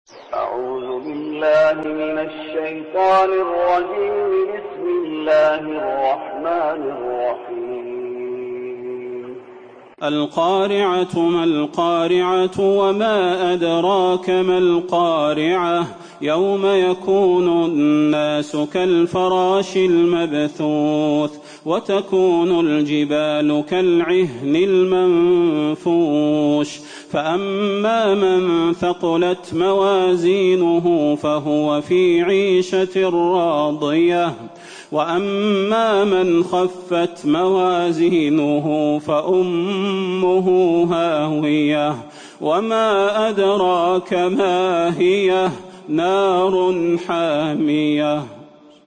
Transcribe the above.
أعوذ بالله من الشيطان الرجيم. بسم الله الرحمن الرحيم. القارعة ما القارعة وما أدراك ما القارعة يوم يكون الناس كالفراش المبثوث وتكون الجبال كالعهن المنفوش فأما من ثقلت موازينه فهو في عيشة راضية وأما من خفت موازينه فأمه هاوية وما أدراك ما هي نار حامية.